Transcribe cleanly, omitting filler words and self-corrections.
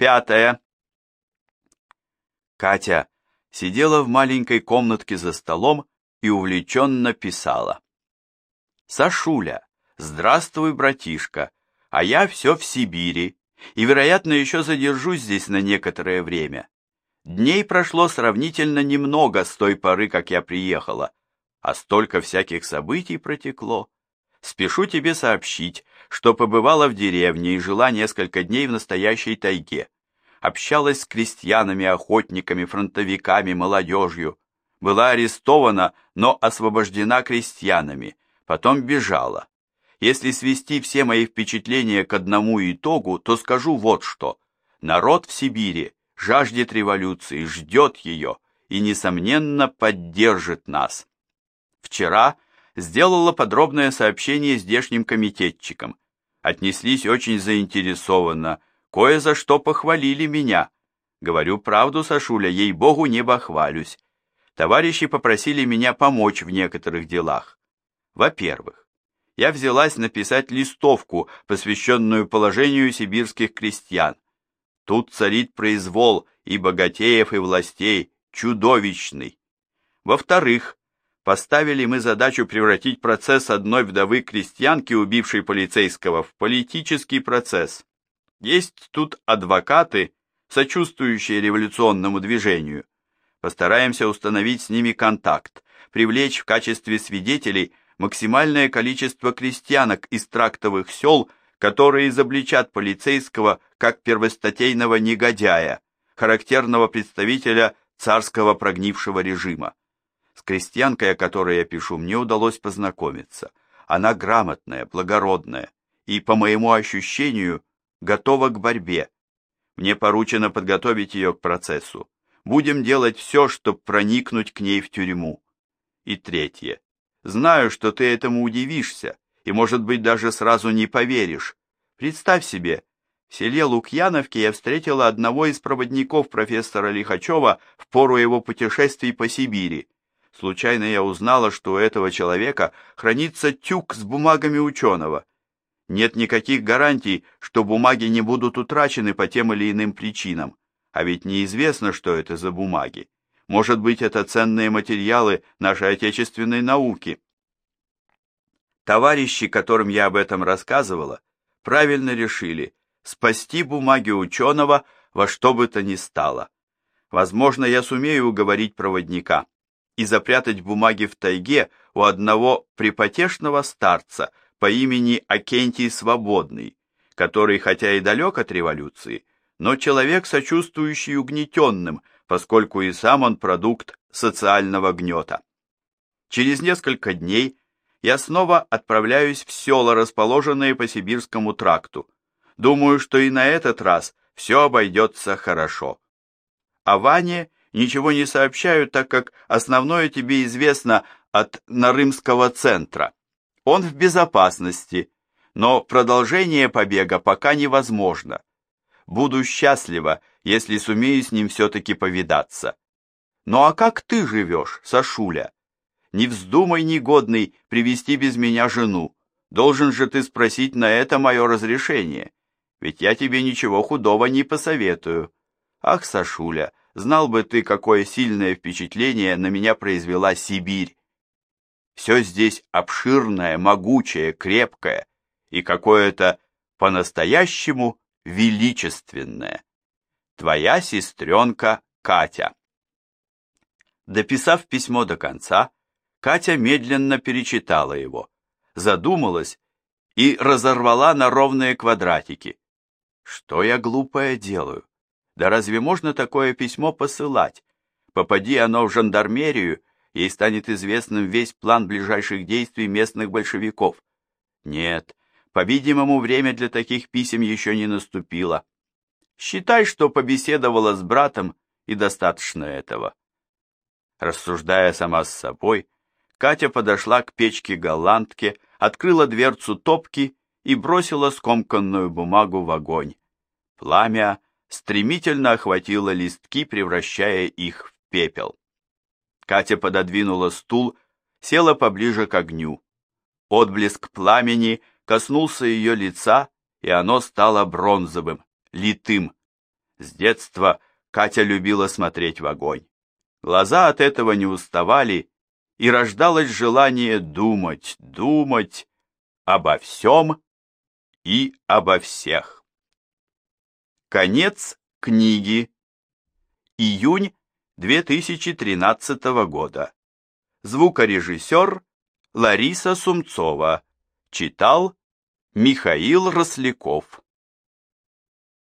5. Катя сидела в маленькой комнатке за столом и увлеченно писала. «Сашуля, здравствуй, братишка, а я все в Сибири, и, вероятно, еще задержусь здесь на некоторое время. Дней прошло сравнительно немного с той поры, как я приехала, а столько всяких событий протекло. Спешу тебе сообщить, что побывала в деревне и жила несколько дней в настоящей тайге. Общалась с крестьянами, охотниками, фронтовиками, молодежью. Была арестована, но освобождена крестьянами, потом бежала. Если свести все мои впечатления к одному итогу, то скажу вот что. Народ в Сибири жаждет революции, ждет ее и, несомненно, поддержит нас. Вчера сделала подробное сообщение здешним комитетчикам. Отнеслись очень заинтересованно, кое за что похвалили меня. Говорю правду, Сашуля, ей-богу, не бахвалюсь. Товарищи попросили меня помочь в некоторых делах. Во-первых, я взялась написать листовку, посвященную положению сибирских крестьян. Тут царит произвол и богатеев, и властей, чудовищный. Во-вторых, поставили мы задачу превратить процесс одной вдовы-крестьянки, убившей полицейского, в политический процесс. Есть тут адвокаты, сочувствующие революционному движению. Постараемся установить с ними контакт, привлечь в качестве свидетелей максимальное количество крестьянок из трактовых сел, которые изобличат полицейского как первостатейного негодяя, характерного представителя царского прогнившего режима. С крестьянкой, о которой я пишу, мне удалось познакомиться. Она грамотная, благородная и, по моему ощущению, готова к борьбе. Мне поручено подготовить ее к процессу. Будем делать все, чтобы проникнуть к ней в тюрьму. И третье. Знаю, что ты этому удивишься и, может быть, даже сразу не поверишь. Представь себе, в селе Лукьяновке я встретила одного из проводников профессора Лихачева в пору его путешествий по Сибири. Случайно я узнала, что у этого человека хранится тюк с бумагами ученого. Нет никаких гарантий, что бумаги не будут утрачены по тем или иным причинам. А ведь неизвестно, что это за бумаги. Может быть, это ценные материалы нашей отечественной науки. Товарищи, которым я об этом рассказывала, правильно решили спасти бумаги ученого во что бы то ни стало. Возможно, я сумею уговорить проводника и запрятать бумаги в тайге у одного припотешного старца по имени Акентий Свободный, который, хотя и далек от революции, но человек, сочувствующий угнетенным, поскольку и сам он продукт социального гнета. Через несколько дней я снова отправляюсь в села, расположенные по Сибирскому тракту. Думаю, что и на этот раз все обойдется хорошо. О Ване ничего не сообщаю, так как основное тебе известно от Нарымского центра. Он в безопасности, но продолжение побега пока невозможно. Буду счастлива, если сумею с ним все-таки повидаться. Ну а как ты живешь, Сашуля? Не вздумай, негодный, привести без меня жену. Должен же ты спросить на это мое разрешение, ведь я тебе ничего худого не посоветую. Ах, Сашуля, знал бы ты, какое сильное впечатление на меня произвела Сибирь. Все здесь обширное, могучее, крепкое и какое-то по-настоящему величественное. Твоя сестренка Катя. Дописав письмо до конца, Катя медленно перечитала его, задумалась и разорвала на ровные квадратики. Что я глупое делаю? Да разве можно такое письмо посылать? Попади оно в жандармерию, ей станет известным весь план ближайших действий местных большевиков. Нет, по-видимому, время для таких писем еще не наступило. Считай, что побеседовала с братом, и достаточно этого. Рассуждая сама с собой, Катя подошла к печке-голландке, открыла дверцу топки и бросила скомканную бумагу в огонь. Пламя стремительно охватило листки, превращая их в пепел. Катя пододвинула стул, села поближе к огню. Отблеск пламени коснулся ее лица, и оно стало бронзовым, литым. С детства Катя любила смотреть в огонь. Глаза от этого не уставали, и рождалось желание думать, думать обо всем и обо всех. Конец книги. Июнь 2013 года. Звукорежиссер Лариса Сумцова. Читал Михаил Росляков.